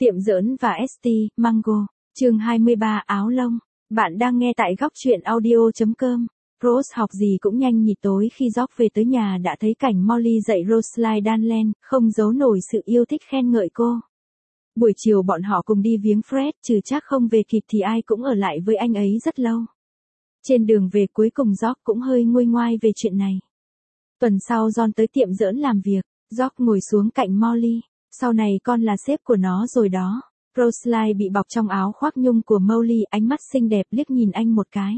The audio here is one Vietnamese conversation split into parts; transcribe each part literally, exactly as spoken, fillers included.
Tiệm giỡn và ét tê, Mango, chương hai mươi ba áo lông. Bạn đang nghe tại góc truyện audio chấm com. Rose học gì cũng nhanh nhịp tối khi George về tới nhà đã thấy cảnh Molly dạy Rosalie Danland, không giấu nổi sự yêu thích khen ngợi cô. Buổi chiều bọn họ cùng đi viếng Fred, trừ chắc không về kịp thì ai cũng ở lại với anh ấy rất lâu. Trên đường về cuối cùng George cũng hơi nguôi ngoai về chuyện này. Tuần sau John tới tiệm giỡn làm việc, George ngồi xuống cạnh Molly. Sau này con là sếp của nó rồi đó. Rosalie bị bọc trong áo khoác nhung của Molly, ánh mắt xinh đẹp liếc nhìn anh một cái.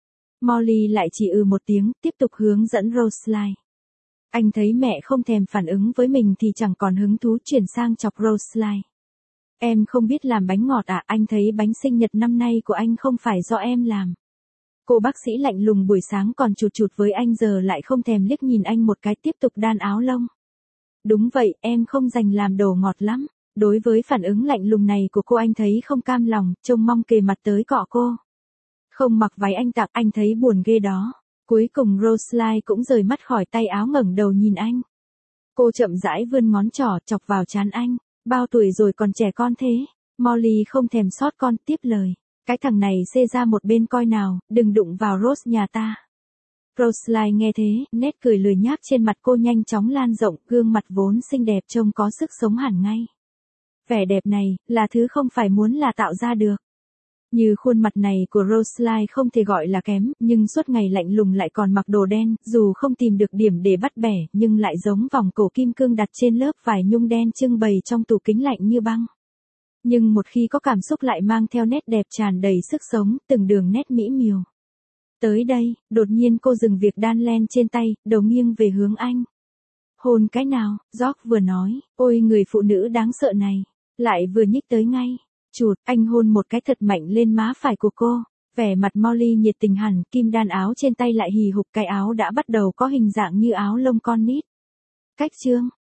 Molly lại chỉ ừ một tiếng, tiếp tục hướng dẫn Rosalie. Anh thấy mẹ không thèm phản ứng với mình thì chẳng còn hứng thú, chuyển sang chọc Rosalie. Em không biết làm bánh ngọt à? Anh thấy bánh sinh nhật năm nay của anh không phải do em làm. Cô bác sĩ lạnh lùng buổi sáng còn chụt chụt với anh giờ lại không thèm liếc nhìn anh một cái, tiếp tục đan áo lông. Đúng vậy, em không dành làm đồ ngọt lắm. Đối với phản ứng lạnh lùng này của cô anh thấy không cam lòng, trông mong kề mặt tới cọ cô. Không mặc váy anh tặng, anh thấy buồn ghê đó. Cuối cùng Rosalie cũng rời mắt khỏi tay áo, ngẩng đầu nhìn anh. Cô chậm rãi vươn ngón trỏ chọc vào trán anh. Bao tuổi rồi còn trẻ con thế? Molly không thèm sót con, tiếp lời. Cái thằng này xê ra một bên coi nào, đừng đụng vào Rose nhà ta. Rosalie nghe thế, nét cười lười nhác trên mặt cô nhanh chóng lan rộng, gương mặt vốn xinh đẹp trông có sức sống hẳn ngay. Vẻ đẹp này, là thứ không phải muốn là tạo ra được. Như khuôn mặt này của Rosalie không thể gọi là kém, nhưng suốt ngày lạnh lùng lại còn mặc đồ đen, dù không tìm được điểm để bắt bẻ, nhưng lại giống vòng cổ kim cương đặt trên lớp vải nhung đen trưng bày trong tủ kính lạnh như băng. Nhưng một khi có cảm xúc lại mang theo nét đẹp tràn đầy sức sống, từng đường nét mỹ miều. Tới đây, đột nhiên cô dừng việc đan len trên tay, đầu nghiêng về hướng anh. Hôn cái nào? George vừa nói, ôi người phụ nữ đáng sợ này, lại vừa nhích tới ngay. Chụt, anh hôn một cái thật mạnh lên má phải của cô. Vẻ mặt Molly nhiệt tình hẳn, kim đan áo trên tay lại hì hục, cái áo đã bắt đầu có hình dạng như áo lông con nít. Cách chương,